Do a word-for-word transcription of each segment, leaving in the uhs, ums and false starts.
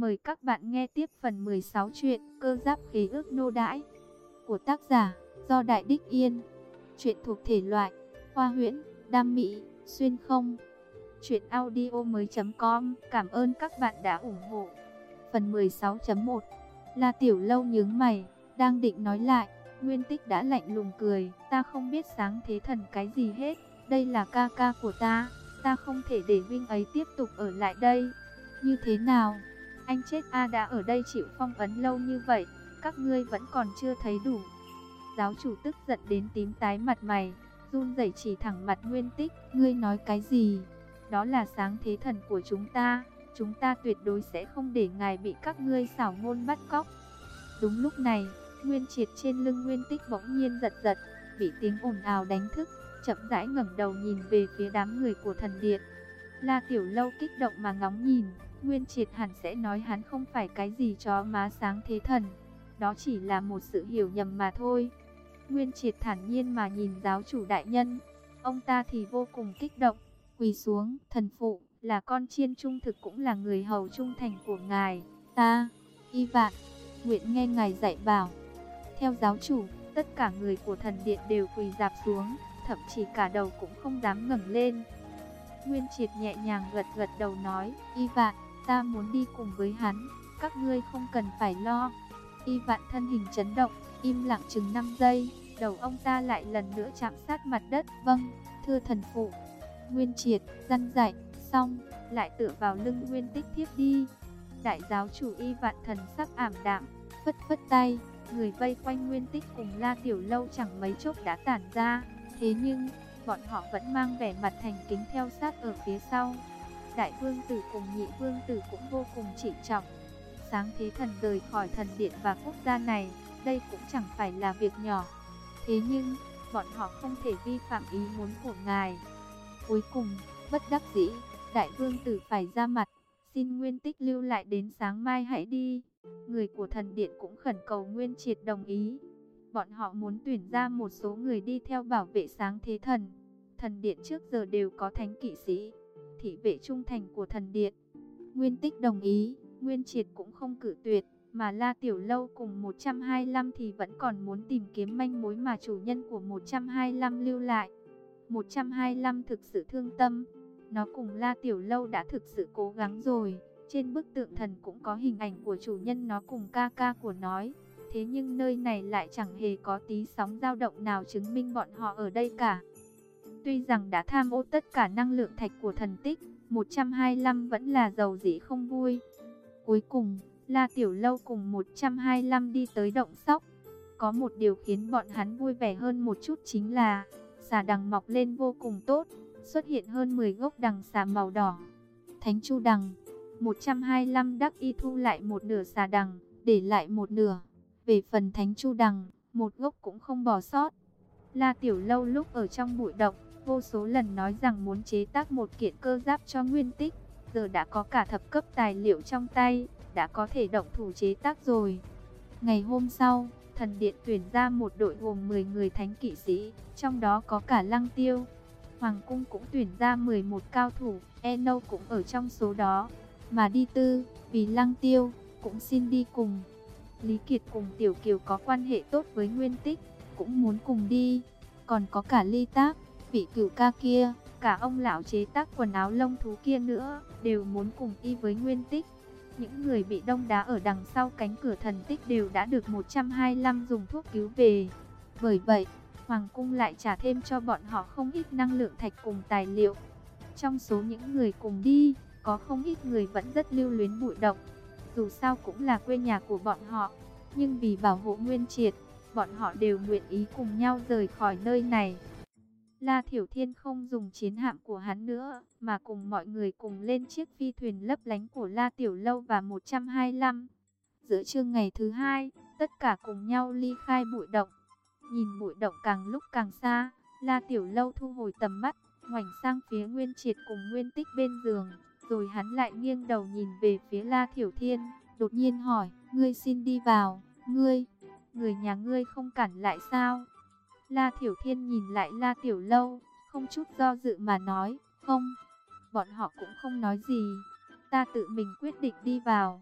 Mời các bạn nghe tiếp phần mười sáu truyện Cơ Giáp Khế Ước Nô Đãi của tác giả Do Đại Đích Yên. Truyện thuộc thể loại khoa huyễn, đam mỹ, xuyên không. Truyện audio mới.com. Cảm ơn các bạn đã ủng hộ. Phần mười sáu chấm một. La Tiểu Lâu nhướng mày, đang định nói lại, Nguyên Tích đã lạnh lùng cười, ta không biết sáng thế thần cái gì hết, đây là ca ca của ta, ta không thể để huynh ấy tiếp tục ở lại đây. Như thế nào? Anh chết a đã ở đây chịu phong ấn lâu như vậy, các ngươi vẫn còn chưa thấy đủ. Giáo chủ tức giận đến tím tái mặt mày, run rẩy chỉ thẳng mặt Nguyên Tích, ngươi nói cái gì? Đó là sáng thế thần của chúng ta, chúng ta tuyệt đối sẽ không để ngài bị các ngươi xảo ngôn bắt cóc. Đúng lúc này, Nguyên Triệt trên lưng Nguyên Tích bỗng nhiên giật giật, bị tiếng ồn ào đánh thức, chậm rãi ngẩng đầu nhìn về phía đám người của thần điện. La Tiểu Lâu kích động mà ngóng nhìn, Nguyên Triệt hẳn sẽ nói hắn không phải cái gì chó má sáng thế thần, đó chỉ là một sự hiểu nhầm mà thôi. Nguyên Triệt thản nhiên mà nhìn giáo chủ đại nhân, ông ta thì vô cùng kích động, quỳ xuống, thần phụ, là con chiên trung thực cũng là người hầu trung thành của ngài, ta, Y Vạn, nguyện nghe ngài dạy bảo. Theo giáo chủ, tất cả người của thần điện đều quỳ rạp xuống, thậm chí cả đầu cũng không dám ngẩng lên. Nguyên Triệt nhẹ nhàng gật gật đầu nói, Y Vạn, ta muốn đi cùng với hắn, các ngươi không cần phải lo. Y Vạn thân hình chấn động, im lặng chừng năm giây, đầu ông ta lại lần nữa chạm sát mặt đất. Vâng, thưa thần phụ. Nguyên Triệt răn dạy xong, lại tựa vào lưng Nguyên Tích thiếp đi. Đại giáo chủ Y Vạn thần sắc ảm đạm, phất phất tay, người vây quanh Nguyên Tích cùng La Tiểu Lâu chẳng mấy chốc đã tản ra. Thế nhưng, bọn họ vẫn mang vẻ mặt thành kính theo sát ở phía sau. Đại vương tử cùng nhị vương tử cũng vô cùng trịnh trọng. Sáng thế thần rời khỏi thần điện và quốc gia này, đây cũng chẳng phải là việc nhỏ. Thế nhưng, bọn họ không thể vi phạm ý muốn của ngài. Cuối cùng, bất đắc dĩ, đại vương tử phải ra mặt, xin Nguyên Tích lưu lại đến sáng mai hãy đi. Người của thần điện cũng khẩn cầu Nguyên Triệt đồng ý. Bọn họ muốn tuyển ra một số người đi theo bảo vệ sáng thế thần. Thần điện trước giờ đều có thánh kỵ sĩ, thị vệ trung thành của thần điện. Nguyên Tích đồng ý, Nguyên Triệt cũng không cự tuyệt, mà La Tiểu Lâu cùng một trăm hai mươi lăm thì vẫn còn muốn tìm kiếm manh mối mà chủ nhân của một trăm hai mươi lăm lưu lại. một trăm hai mươi lăm thực sự thương tâm, nó cùng La Tiểu Lâu đã thực sự cố gắng rồi. Trên bức tượng thần cũng có hình ảnh của chủ nhân nó cùng ca ca của nó. Thế nhưng nơi này lại chẳng hề có tí sóng dao động nào chứng minh bọn họ ở đây cả. Tuy rằng đã tham ô tất cả năng lượng thạch của thần tích, một trăm hai mươi lăm vẫn là giàu dĩ không vui. Cuối cùng, La Tiểu Lâu cùng một trăm hai mươi lăm đi tới động sóc. Có một điều khiến bọn hắn vui vẻ hơn một chút chính là xà đằng mọc lên vô cùng tốt, xuất hiện hơn mười gốc đằng xà màu đỏ. Thánh Chu đằng, một trăm hai mươi lăm đắc y thu lại một nửa xà đằng, để lại một nửa. Về phần Thánh Chu đằng, một gốc cũng không bỏ sót. La Tiểu Lâu lúc ở trong bụi động, vô số lần nói rằng muốn chế tác một kiện cơ giáp cho Nguyên Tích. Giờ đã có cả thập cấp tài liệu trong tay, đã có thể động thủ chế tác rồi. Ngày hôm sau, thần điện tuyển ra một đội gồm mười người thánh kỵ sĩ, trong đó có cả Lăng Tiêu. Hoàng cung cũng tuyển ra mười một cao thủ, Eno cũng ở trong số đó. Mà Đi Tư, vì Lăng Tiêu, cũng xin đi cùng. Lý Kiệt cùng Tiểu Kiều có quan hệ tốt với Nguyên Tích, cũng muốn cùng đi. Còn có cả Ly Tác, vị cửu ca kia, cả ông lão chế tác quần áo lông thú kia nữa, đều muốn cùng đi với Nguyên Tích. Những người bị đông đá ở đằng sau cánh cửa thần tích đều đã được một trăm hai mươi lăm dùng thuốc cứu về. Bởi vậy, Hoàng cung lại trả thêm cho bọn họ không ít năng lượng thạch cùng tài liệu. Trong số những người cùng đi, có không ít người vẫn rất lưu luyến bụi động. Dù sao cũng là quê nhà của bọn họ, nhưng vì bảo hộ Nguyên Triệt, bọn họ đều nguyện ý cùng nhau rời khỏi nơi này. La Thiểu Thiên không dùng chiến hạm của hắn nữa, mà cùng mọi người cùng lên chiếc phi thuyền lấp lánh của La Tiểu Lâu và một trăm hai mươi lăm. Giữa trưa ngày thứ hai, tất cả cùng nhau ly khai bụi động. Nhìn bụi động càng lúc càng xa, La Tiểu Lâu thu hồi tầm mắt, ngoảnh sang phía Nguyên Triệt cùng Nguyên Tích bên giường, rồi hắn lại nghiêng đầu nhìn về phía La Thiểu Thiên, đột nhiên hỏi, ngươi xin đi vào, ngươi, người nhà ngươi không cản lại sao? La Thiểu Thiên nhìn lại La Tiểu Lâu, không chút do dự mà nói, không, bọn họ cũng không nói gì, ta tự mình quyết định đi vào.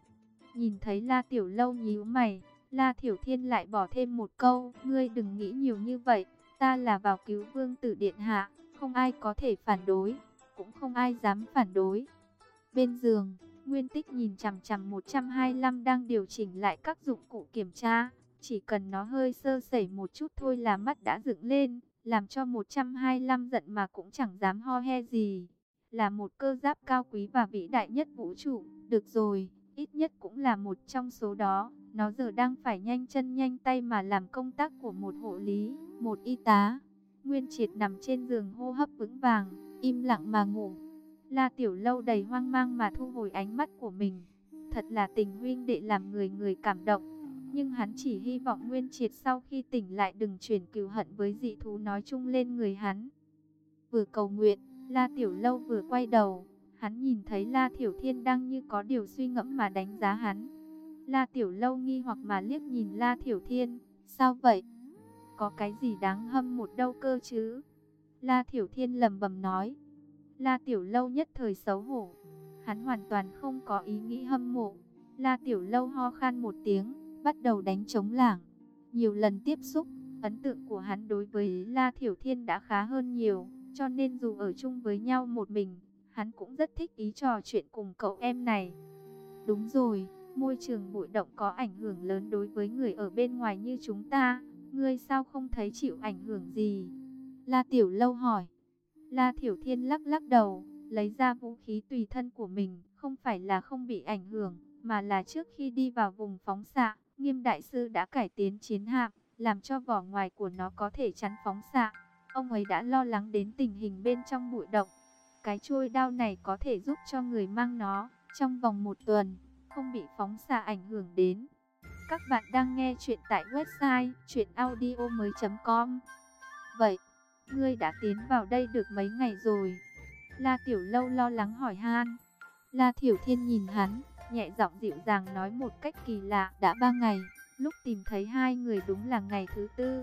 Nhìn thấy La Tiểu Lâu nhíu mày, La Thiểu Thiên lại bỏ thêm một câu, ngươi đừng nghĩ nhiều như vậy, ta là vào cứu vương tử điện hạ, không ai có thể phản đối, cũng không ai dám phản đối. Bên giường, Nguyên Tích nhìn chằm chằm một trăm hai mươi lăm đang điều chỉnh lại các dụng cụ kiểm tra, chỉ cần nó hơi sơ sẩy một chút thôi là mắt đã dựng lên, làm cho một trăm hai mươi lăm giận mà cũng chẳng dám ho he gì. Là một cơ giáp cao quý và vĩ đại nhất vũ trụ, được rồi, ít nhất cũng là một trong số đó. Nó giờ đang phải nhanh chân nhanh tay mà làm công tác của một hộ lý, một y tá. Nguyên Triệt nằm trên giường hô hấp vững vàng, im lặng mà ngủ. La Tiểu Lâu đầy hoang mang mà thu hồi ánh mắt của mình. Thật là tình huynh đệ làm người người cảm động. Nhưng hắn chỉ hy vọng Nguyên Triệt sau khi tỉnh lại đừng chuyển cừu hận với dị thú nói chung lên người hắn. Vừa cầu nguyện, La Tiểu Lâu vừa quay đầu. Hắn nhìn thấy La Thiểu Thiên đang như có điều suy ngẫm mà đánh giá hắn. La Tiểu Lâu nghi hoặc mà liếc nhìn La Thiểu Thiên. Sao vậy? Có cái gì đáng hâm một đâu cơ chứ? La Thiểu Thiên lẩm bẩm nói. La Tiểu Lâu nhất thời xấu hổ. Hắn hoàn toàn không có ý nghĩ hâm mộ. La Tiểu Lâu ho khan một tiếng, bắt đầu đánh trống lảng. Nhiều lần tiếp xúc, ấn tượng của hắn đối với La Thiểu Thiên đã khá hơn nhiều. Cho nên dù ở chung với nhau một mình, hắn cũng rất thích ý trò chuyện cùng cậu em này. Đúng rồi, môi trường bụi động có ảnh hưởng lớn đối với người ở bên ngoài như chúng ta. Ngươi sao không thấy chịu ảnh hưởng gì? La Tiểu Lâu hỏi. La Thiểu Thiên lắc lắc đầu, lấy ra vũ khí tùy thân của mình. Không phải là không bị ảnh hưởng, mà là trước khi đi vào vùng phóng xạ, Nghiêm Đại Sư đã cải tiến chiến hạm, làm cho vỏ ngoài của nó có thể chắn phóng xạ. Ông ấy đã lo lắng đến tình hình bên trong bụi động. Cái chuôi đao này có thể giúp cho người mang nó trong vòng một tuần không bị phóng xạ ảnh hưởng đến. Các bạn đang nghe chuyện tại website truyện audio mới chấm com. Vậy, ngươi đã tiến vào đây được mấy ngày rồi? La Tiểu Lâu lo lắng hỏi han. La Thiểu Thiên nhìn hắn, nhẹ giọng dịu dàng nói một cách kỳ lạ. Đã ba ngày, lúc tìm thấy hai người đúng là ngày thứ tư.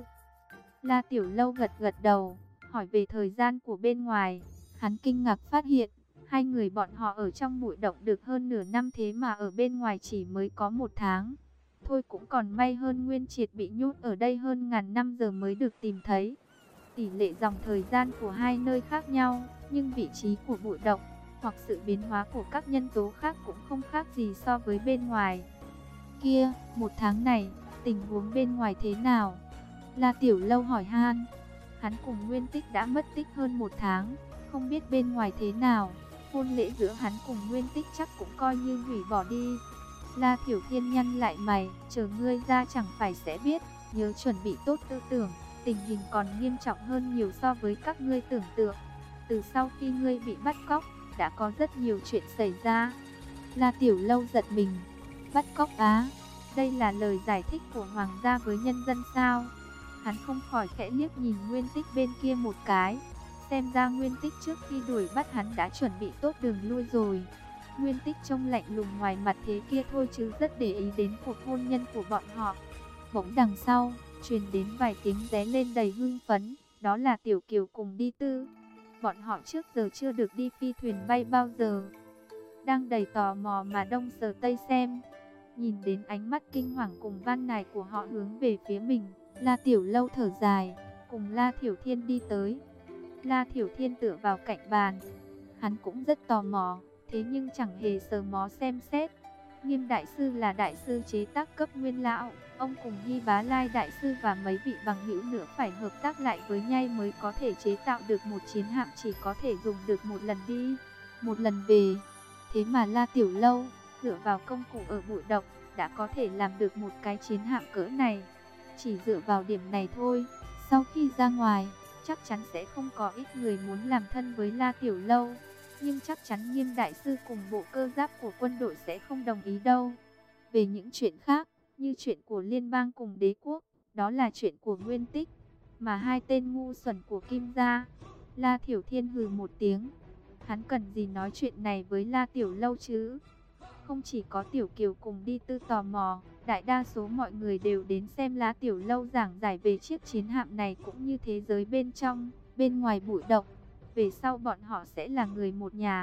La Tiểu Lâu gật gật đầu, hỏi về thời gian của bên ngoài. Hắn kinh ngạc phát hiện, hai người bọn họ ở trong bụi động được hơn nửa năm thế mà ở bên ngoài chỉ mới có một tháng. Thôi cũng còn may hơn Nguyên Triệt bị nhốt ở đây hơn ngàn năm giờ mới được tìm thấy. Tỷ lệ dòng thời gian của hai nơi khác nhau, nhưng vị trí của bụi động hoặc sự biến hóa của các nhân tố khác cũng không khác gì so với bên ngoài. Kia, một tháng này, tình huống bên ngoài thế nào? La Tiểu Lâu hỏi han. Hắn cùng Nguyên Tích đã mất tích hơn một tháng, không biết bên ngoài thế nào. Hôn lễ giữa hắn cùng Nguyên Tích chắc cũng coi như hủy bỏ đi. La Thiểu Thiên nhăn lại mày, chờ ngươi ra chẳng phải sẽ biết, nhớ chuẩn bị tốt tư tưởng, tình hình còn nghiêm trọng hơn nhiều so với các ngươi tưởng tượng. Từ sau khi ngươi bị bắt cóc, đã có rất nhiều chuyện xảy ra. La Tiểu Lâu giật mình. Bắt cóc á? Đây là lời giải thích của hoàng gia với nhân dân sao? Hắn không khỏi khẽ liếc nhìn Nguyên Tích bên kia một cái. Xem ra Nguyên Tích trước khi đuổi bắt hắn đã chuẩn bị tốt đường lui rồi. Nguyên Tích trông lạnh lùng ngoài mặt thế kia thôi chứ rất để ý đến cuộc hôn nhân của bọn họ. Bỗng đằng sau, truyền đến vài tiếng ré lên đầy hưng phấn. Đó là Tiểu Kiều cùng Đi Tư. Bọn họ trước giờ chưa được đi phi thuyền bay bao giờ. Đang đầy tò mò mà đông sờ tây xem. Nhìn đến ánh mắt kinh hoàng cùng van nài của họ hướng về phía mình, La Tiểu Lâu thở dài, cùng La Thiểu Thiên đi tới. La Thiểu Thiên tựa vào cạnh bàn. Hắn cũng rất tò mò, thế nhưng chẳng hề sờ mó xem xét. Nghiêm Đại Sư là đại sư chế tác cấp nguyên lão. Ông cùng Hy Bá Lai Đại Sư và mấy vị bằng hữu nữa phải hợp tác lại với nhau mới có thể chế tạo được một chiến hạm chỉ có thể dùng được một lần đi, một lần về. Thế mà La Tiểu Lâu, dựa vào công cụ ở bụi động, đã có thể làm được một cái chiến hạm cỡ này. Chỉ dựa vào điểm này thôi, sau khi ra ngoài, chắc chắn sẽ không có ít người muốn làm thân với La Tiểu Lâu. Nhưng chắc chắn Nghiêm Đại Sư cùng bộ cơ giáp của quân đội sẽ không đồng ý đâu. Về những chuyện khác, như chuyện của liên bang cùng đế quốc, đó là chuyện của Nguyên Tích. Mà hai tên ngu xuẩn của Kim gia. La Thiểu Thiên hừ một tiếng. Hắn cần gì nói chuyện này với La Tiểu Lâu chứ? Không chỉ có Tiểu Kiều cùng Đi Tư tò mò, đại đa số mọi người đều đến xem La Tiểu Lâu giảng giải về chiếc chiến hạm này cũng như thế giới bên trong, bên ngoài bụi động. Về sau bọn họ sẽ là người một nhà,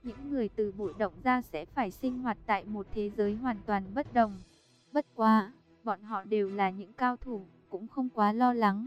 những người từ bụi động ra sẽ phải sinh hoạt tại một thế giới hoàn toàn bất đồng. Bất quá, bọn họ đều là những cao thủ, cũng không quá lo lắng.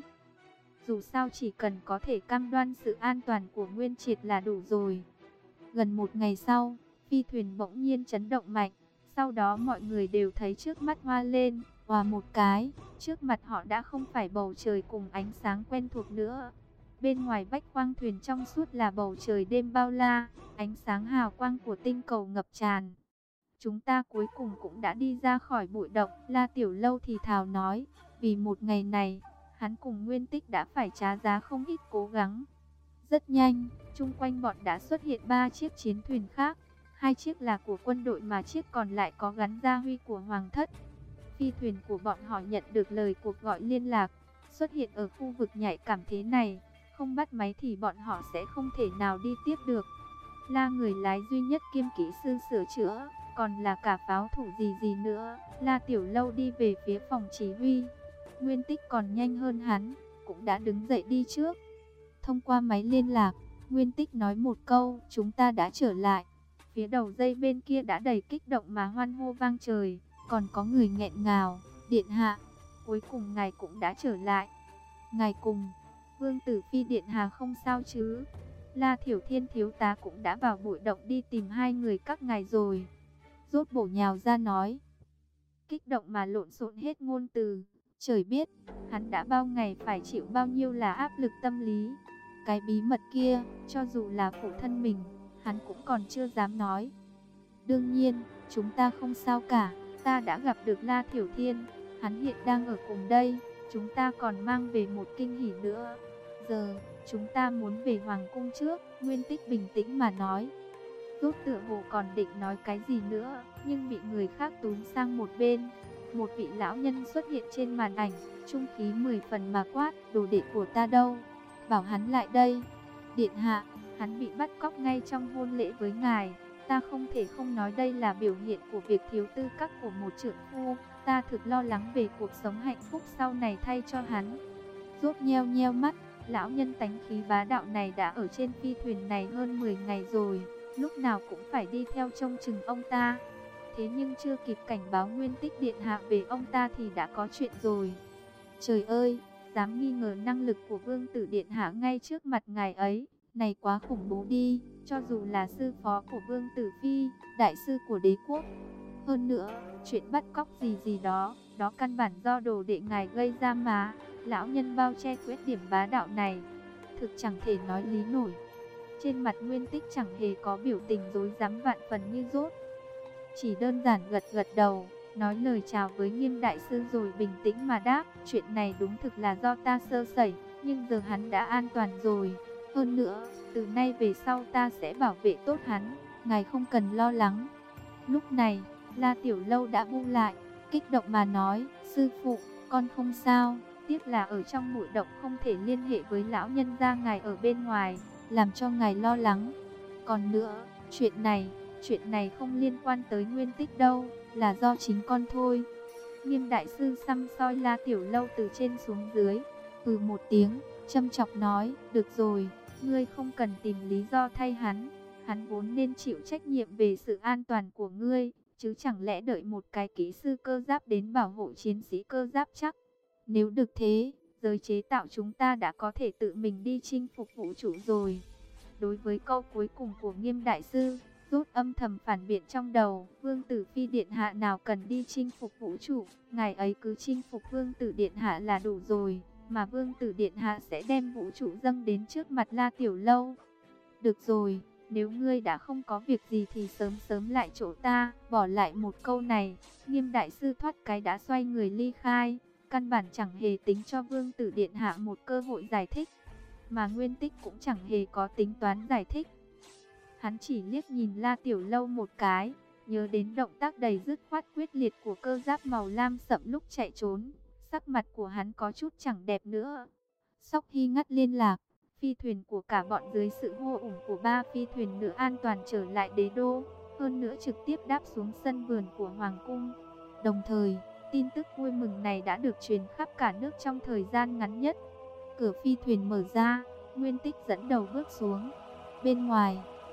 Dù sao chỉ cần có thể cam đoan sự an toàn của Nguyên Triệt là đủ rồi. Gần một ngày sau, phi thuyền bỗng nhiên chấn động mạnh. Sau đó mọi người đều thấy trước mắt hoa lên, và một cái, trước mặt họ đã không phải bầu trời cùng ánh sáng quen thuộc nữa. Bên ngoài bách khoang thuyền trong suốt là bầu trời đêm bao la, ánh sáng hào quang của tinh cầu ngập tràn. Chúng ta cuối cùng cũng đã đi ra khỏi bụi động, La Tiểu Lâu thì thào nói, vì một ngày này, hắn cùng Nguyên Tích đã phải trả giá không ít cố gắng. Rất nhanh, chung quanh bọn đã xuất hiện ba chiếc chiến thuyền khác, hai chiếc là của quân đội mà chiếc còn lại có gắn gia huy của Hoàng thất. Phi thuyền của bọn họ nhận được lời cuộc gọi liên lạc, xuất hiện ở khu vực nhạy cảm thế này, không bắt máy thì bọn họ sẽ không thể nào đi tiếp được. La người lái duy nhất kiêm kỹ sư sửa chữa, còn là cả pháo thủ gì gì nữa. La Tiểu Lâu đi về phía phòng chỉ huy. Nguyên Tích còn nhanh hơn hắn, cũng đã đứng dậy đi trước. Thông qua máy liên lạc, Nguyên Tích nói một câu, chúng ta đã trở lại. Phía đầu dây bên kia đã đầy kích động mà hoan hô vang trời, còn có người nghẹn ngào, điện hạ, cuối cùng ngài cũng đã trở lại. Ngài cùng, Vương Tử Phi điện hạ không sao chứ? La Thiểu Thiên thiếu tá cũng đã vào bụi động đi tìm hai người các ngài rồi. Rốt bổ nhào ra nói, kích động mà lộn xộn hết ngôn từ. Trời biết, hắn đã bao ngày phải chịu bao nhiêu là áp lực tâm lý. Cái bí mật kia, cho dù là phụ thân mình, hắn cũng còn chưa dám nói. Đương nhiên, chúng ta không sao cả, ta đã gặp được La Thiểu Thiên, hắn hiện đang ở cùng đây, chúng ta còn mang về một kinh hỉ nữa. Giờ, chúng ta muốn về Hoàng cung trước, Nguyên Tích bình tĩnh mà nói. Rốt tựa hồ còn định nói cái gì nữa, nhưng bị người khác túm sang một bên. Một vị lão nhân xuất hiện trên màn ảnh, trung khí mười phần mà quát, đồ đệ của ta đâu? Bảo hắn lại đây. Điện hạ, hắn bị bắt cóc ngay trong hôn lễ với ngài. Ta không thể không nói đây là biểu hiện của việc thiếu tư cách của một trượng phu. Ta thực lo lắng về cuộc sống hạnh phúc sau này thay cho hắn. Rốt nheo nheo mắt, lão nhân tánh khí bá đạo này đã ở trên phi thuyền này hơn mười ngày rồi, lúc nào cũng phải đi theo trông chừng ông ta. Thế nhưng chưa kịp cảnh báo Nguyên Tích điện hạ về ông ta thì đã có chuyện rồi. Trời ơi, dám nghi ngờ năng lực của Vương Tử điện hạ ngay trước mặt ngài ấy, này quá khủng bố đi, cho dù là sư phó của Vương Tử Phi, đại sư của đế quốc. Hơn nữa, chuyện bắt cóc gì gì đó, đó căn bản do đồ đệ ngài gây ra mà. Lão nhân bao che khuyết điểm bá đạo này, thực chẳng thể nói lý nổi. Trên mặt Nguyên Tích chẳng hề có biểu tình rối rắm vạn phần như Rốt. Chỉ đơn giản gật gật đầu, nói lời chào với Nghiêm đại sư rồi bình tĩnh mà đáp, chuyện này đúng thực là do ta sơ sẩy, nhưng giờ hắn đã an toàn rồi. Hơn nữa, từ nay về sau ta sẽ bảo vệ tốt hắn, ngài không cần lo lắng. Lúc này, La Tiểu Lâu đã bu lại, kích động mà nói, sư phụ, con không sao, tiếc là ở trong bụi động không thể liên hệ với lão nhân gia ngài ở bên ngoài, làm cho ngài lo lắng. Còn nữa, chuyện này, chuyện này không liên quan tới Nguyên Tích đâu, là do chính con thôi. Nghiêm đại sư săm soi La Tiểu Lâu từ trên xuống dưới, ừ một tiếng, châm chọc nói, được rồi, ngươi không cần tìm lý do thay hắn, hắn vốn nên chịu trách nhiệm về sự an toàn của ngươi, chứ chẳng lẽ đợi một cái kỹ sư cơ giáp đến bảo hộ chiến sĩ cơ giáp chắc. Nếu được thế, giới chế tạo chúng ta đã có thể tự mình đi chinh phục vũ trụ rồi. Đối với câu cuối cùng của Nghiêm đại sư, Rốt âm thầm phản biện trong đầu, Vương Tử Phi điện hạ nào cần đi chinh phục vũ trụ, ngài ấy cứ chinh phục Vương Tử điện hạ là đủ rồi, mà Vương Tử điện hạ sẽ đem vũ trụ dâng đến trước mặt La Tiểu Lâu. Được rồi, nếu ngươi đã không có việc gì thì sớm sớm lại chỗ ta, bỏ lại một câu này. Nghiêm đại sư thoát cái đã xoay người ly khai, căn bản chẳng hề tính cho Vương Tử điện hạ một cơ hội giải thích, mà Nguyên Tích cũng chẳng hề có tính toán giải thích. Hắn chỉ liếc nhìn La Tiểu Lâu một cái, nhớ đến động tác đầy dứt khoát quyết liệt của cơ giáp màu lam sậm lúc chạy trốn, sắc mặt của hắn có chút chẳng đẹp nữa. Sóc Hy ngắt liên lạc, phi thuyền của cả bọn dưới sự hô ủng của ba phi thuyền nữa an toàn trở lại đế đô, hơn nữa trực tiếp đáp xuống sân vườn của Hoàng cung. Đồng thời, tin tức vui mừng này đã được truyền khắp cả nước trong thời gian ngắn nhất. Cửa phi thuyền mở ra, Nguyên Tích dẫn đầu bước xuống. Bên ngoài,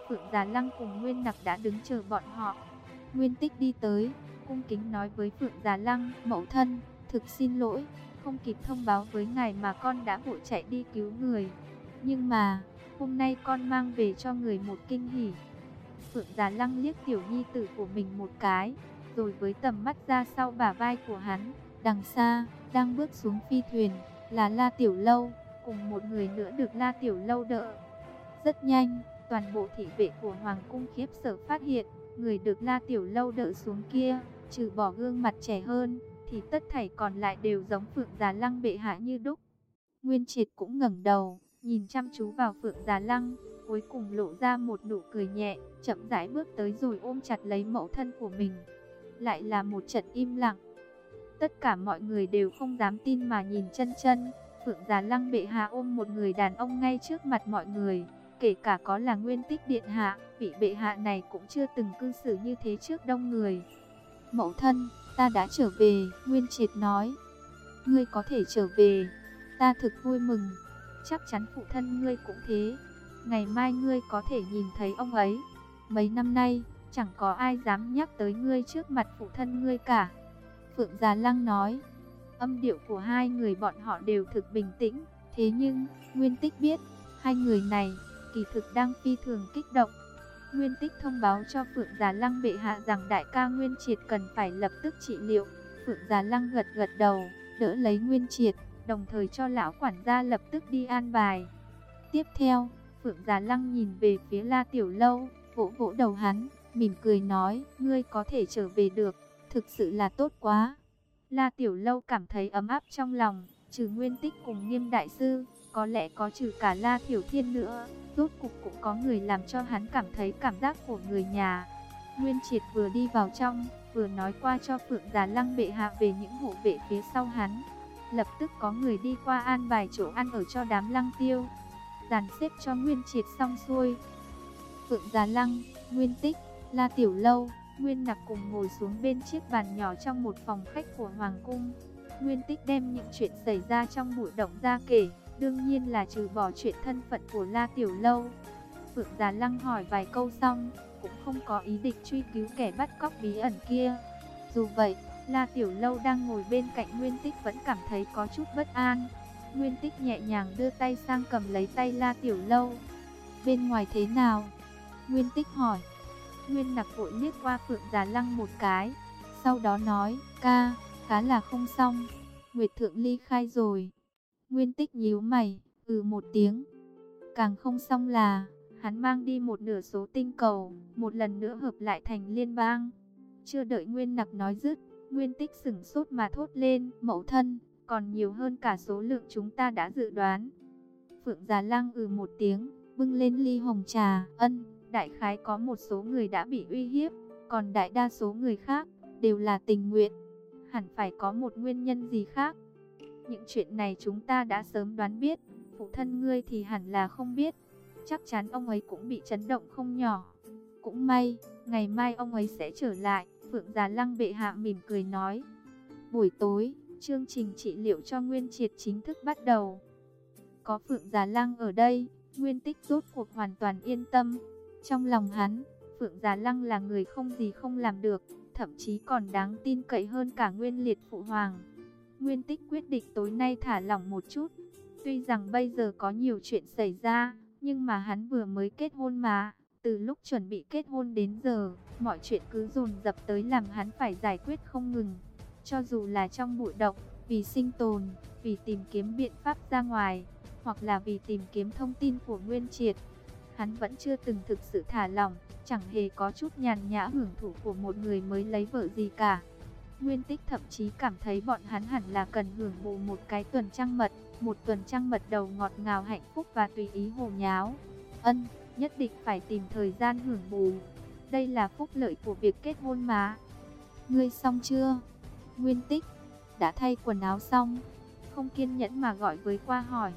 Phượng Già Lăng cùng Nguyên Nặc đã đứng chờ bọn họ. Nguyên Tích đi tới, cung kính nói với Phượng Già Lăng, mẫu thân, thực xin lỗi, không kịp thông báo với ngài mà con đã vội chạy đi cứu người. Nhưng mà, hôm nay con mang về cho người một kinh hỉ. Phượng Già Lăng liếc tiểu nhi tử của mình một cái, rồi với tầm mắt ra sau bả vai của hắn, đằng xa, đang bước xuống phi thuyền, là La Tiểu Lâu, cùng một người nữa được La Tiểu Lâu đỡ. Rất nhanh, toàn bộ thị vệ của Hoàng cung khiếp sợ phát hiện, người được La Tiểu Lâu đỡ xuống kia, trừ bỏ gương mặt trẻ hơn, thì tất thảy còn lại đều giống Phượng Già Lăng bệ hạ như đúc. Nguyên Triệt cũng ngẩng đầu, nhìn chăm chú vào Phượng Già Lăng, cuối cùng lộ ra một nụ cười nhẹ, chậm rãi bước tới rồi ôm chặt lấy mẫu thân của mình. Lại là một trận im lặng. Tất cả mọi người đều không dám tin mà nhìn chân chân. Phượng Già Lăng bệ hạ ôm một người đàn ông ngay trước mặt mọi người, kể cả có là Nguyên Tích điện hạ, vị bệ hạ này cũng chưa từng cư xử như thế trước đông người. Mẫu thân, ta đã trở về, Nguyên Triệt nói. Ngươi có thể trở về, ta thực vui mừng. Chắc chắn phụ thân ngươi cũng thế. Ngày mai ngươi có thể nhìn thấy ông ấy. Mấy năm nay, chẳng có ai dám nhắc tới ngươi trước mặt phụ thân ngươi cả. Phượng Già Lăng nói. Âm điệu của hai người bọn họ đều thực bình tĩnh. Thế nhưng, Nguyên Tích biết, hai người này, kỳ thực đang phi thường kích động. Nguyên Tích thông báo cho Phượng Già Lăng bệ hạ rằng đại ca Nguyên Triệt cần phải lập tức trị liệu. Phượng Già Lăng gật gật đầu, đỡ lấy Nguyên Triệt, đồng thời cho lão quản gia lập tức đi an bài. Tiếp theo, Phượng Già Lăng nhìn về phía La Tiểu Lâu, vỗ vỗ đầu hắn, mỉm cười nói, ngươi có thể trở về được, thực sự là tốt quá. La Tiểu Lâu cảm thấy ấm áp trong lòng, trừ Nguyên Tích cùng Nghiêm đại sư, có lẽ có trừ cả La Thiểu Thiên nữa, rốt cục cũng có người làm cho hắn cảm thấy cảm giác của người nhà. Nguyên Triệt vừa đi vào trong, vừa nói qua cho Phượng Già Lăng bệ hạ về những hộ vệ phía sau hắn. Lập tức có người đi qua an bài chỗ ăn ở cho đám Lăng Tiêu, dàn xếp cho Nguyên Triệt xong xuôi. Phượng Già Lăng, Nguyên Tích, La Tiểu Lâu, Nguyên Nặc cùng ngồi xuống bên chiếc bàn nhỏ trong một phòng khách của Hoàng cung. Nguyên Tích đem những chuyện xảy ra trong bụi động ra kể, đương nhiên là trừ bỏ chuyện thân phận của La Tiểu Lâu. Phượng Già Lăng hỏi vài câu xong, cũng không có ý định truy cứu kẻ bắt cóc bí ẩn kia. Dù vậy, La Tiểu Lâu đang ngồi bên cạnh Nguyên Tích vẫn cảm thấy có chút bất an. Nguyên Tích nhẹ nhàng đưa tay sang cầm lấy tay La Tiểu Lâu. Bên ngoài thế nào? Nguyên Tích hỏi. Nguyên Nặc vội liếc qua Phượng Già Lăng một cái, sau đó nói, ca, khá là không xong, Nguyệt Thượng ly khai rồi. Nguyên Tích nhíu mày, ừ một tiếng. Càng không xong là, hắn mang đi một nửa số tinh cầu, một lần nữa hợp lại thành liên bang. Chưa đợi Nguyên Nặc nói dứt, Nguyên Tích sửng sốt mà thốt lên, mẫu thân, còn nhiều hơn cả số lượng chúng ta đã dự đoán. Phượng Già Lăng ừ một tiếng, bưng lên ly hồng trà, ân, đại khái có một số người đã bị uy hiếp, còn đại đa số người khác, đều là tình nguyện. Hẳn phải có một nguyên nhân gì khác. Những chuyện này chúng ta đã sớm đoán biết, phụ thân ngươi thì hẳn là không biết. Chắc chắn ông ấy cũng bị chấn động không nhỏ. Cũng may, ngày mai ông ấy sẽ trở lại, Phượng Già Lăng bệ hạ mỉm cười nói. Buổi tối, chương trình trị liệu cho Nguyên Triệt chính thức bắt đầu. Có Phượng Già Lăng ở đây, Nguyên Tích rốt cuộc hoàn toàn yên tâm. Trong lòng hắn, Phượng Già Lăng là người không gì không làm được, thậm chí còn đáng tin cậy hơn cả Nguyên Liệt phụ hoàng. Nguyên Tích quyết định tối nay thả lỏng một chút. Tuy rằng bây giờ có nhiều chuyện xảy ra, nhưng mà hắn vừa mới kết hôn mà. Từ lúc chuẩn bị kết hôn đến giờ, mọi chuyện cứ dồn dập tới làm hắn phải giải quyết không ngừng. Cho dù là trong bụi động, vì sinh tồn, vì tìm kiếm biện pháp ra ngoài, hoặc là vì tìm kiếm thông tin của Nguyên Triệt, hắn vẫn chưa từng thực sự thả lỏng, chẳng hề có chút nhàn nhã hưởng thụ của một người mới lấy vợ gì cả. Nguyên Tích thậm chí cảm thấy bọn hắn hẳn là cần hưởng bù một cái tuần trăng mật, một tuần trăng mật đầu ngọt ngào hạnh phúc và tùy ý hồ nháo. Ân, nhất định phải tìm thời gian hưởng bù. Đây là phúc lợi của việc kết hôn mà. Ngươi xong chưa? Nguyên Tích đã thay quần áo xong, không kiên nhẫn mà gọi với qua hỏi.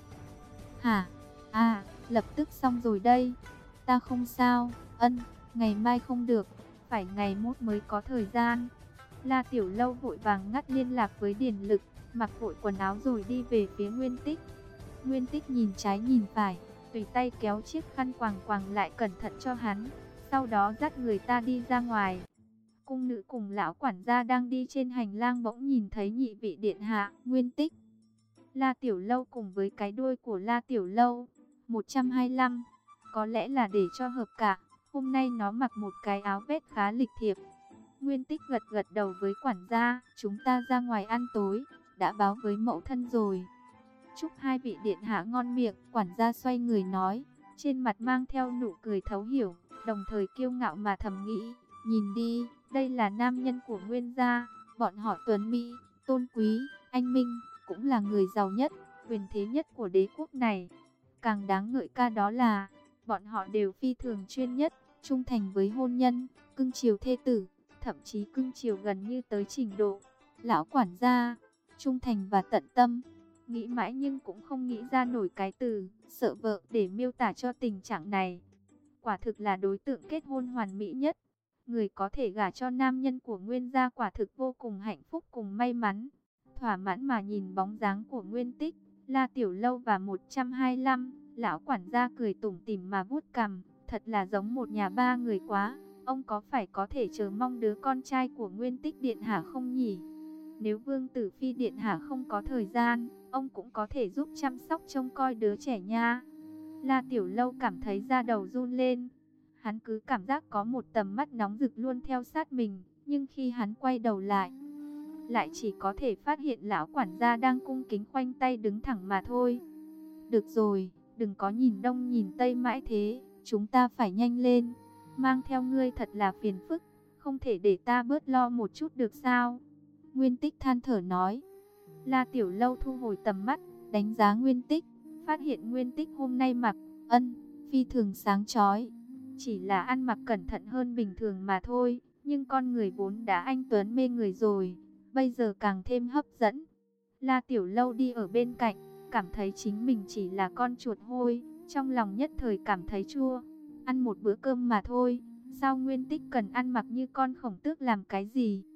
Hả? À, lập tức xong rồi đây. Ta không sao. Ân, ngày mai không được, phải ngày mốt mới có thời gian. La Tiểu Lâu vội vàng ngắt liên lạc với Điền Lực, mặc vội quần áo rồi đi về phía Nguyên Tích. Nguyên Tích nhìn trái nhìn phải, tùy tay kéo chiếc khăn quàng quàng lại cẩn thận cho hắn, sau đó dắt người ta đi ra ngoài. Cung nữ cùng lão quản gia đang đi trên hành lang bỗng nhìn thấy nhị vị điện hạ, Nguyên Tích, La Tiểu Lâu cùng với cái đuôi của La Tiểu Lâu. một trăm hai mươi lăm, có lẽ là để cho hợp cả, hôm nay nó mặc một cái áo vest khá lịch thiệp. Nguyên Tích gật gật đầu với quản gia, chúng ta ra ngoài ăn tối, đã báo với mẫu thân rồi. Chúc hai vị điện hạ ngon miệng, quản gia xoay người nói, trên mặt mang theo nụ cười thấu hiểu, đồng thời kiêu ngạo mà thầm nghĩ, nhìn đi, đây là nam nhân của Nguyên gia, bọn họ tuấn mỹ, tôn quý, anh minh, cũng là người giàu nhất, quyền thế nhất của đế quốc này. Càng đáng ngợi ca đó là, bọn họ đều phi thường chuyên nhất, trung thành với hôn nhân, cưng chiều thê tử, thậm chí cưng chiều gần như tới trình độ lão quản gia, trung thành và tận tâm. Nghĩ mãi nhưng cũng không nghĩ ra nổi cái từ sợ vợ để miêu tả cho tình trạng này. Quả thực là đối tượng kết hôn hoàn mỹ nhất. Người có thể gả cho nam nhân của Nguyên gia quả thực vô cùng hạnh phúc cùng may mắn. Thỏa mãn mà nhìn bóng dáng của Nguyên Tích, La Tiểu Lâu và một trăm hai mươi lăm, lão quản gia cười tủm tỉm mà vuốt cằm, thật là giống một nhà ba người quá. Ông có phải có thể chờ mong đứa con trai của Nguyên Tích điện hạ không nhỉ? Nếu Vương Tử Phi điện hạ không có thời gian, ông cũng có thể giúp chăm sóc trông coi đứa trẻ nha. La Tiểu Lâu cảm thấy da đầu run lên. Hắn cứ cảm giác có một tầm mắt nóng rực luôn theo sát mình, nhưng khi hắn quay đầu lại, lại chỉ có thể phát hiện lão quản gia đang cung kính khoanh tay đứng thẳng mà thôi. Được rồi, đừng có nhìn đông nhìn tây mãi thế, chúng ta phải nhanh lên. Mang theo ngươi thật là phiền phức, không thể để ta bớt lo một chút được sao? Nguyên Tích than thở nói. La Tiểu Lâu thu hồi tầm mắt, đánh giá Nguyên Tích, phát hiện Nguyên Tích hôm nay mặc, ân, phi thường sáng chói. Chỉ là ăn mặc cẩn thận hơn bình thường mà thôi, nhưng con người vốn đã anh tuấn mê người rồi, bây giờ càng thêm hấp dẫn. La Tiểu Lâu đi ở bên cạnh, cảm thấy chính mình chỉ là con chuột hôi, trong lòng nhất thời cảm thấy chua. Ăn một bữa cơm mà thôi, sao Nguyên Tích cần ăn mặc như con khổng tước làm cái gì?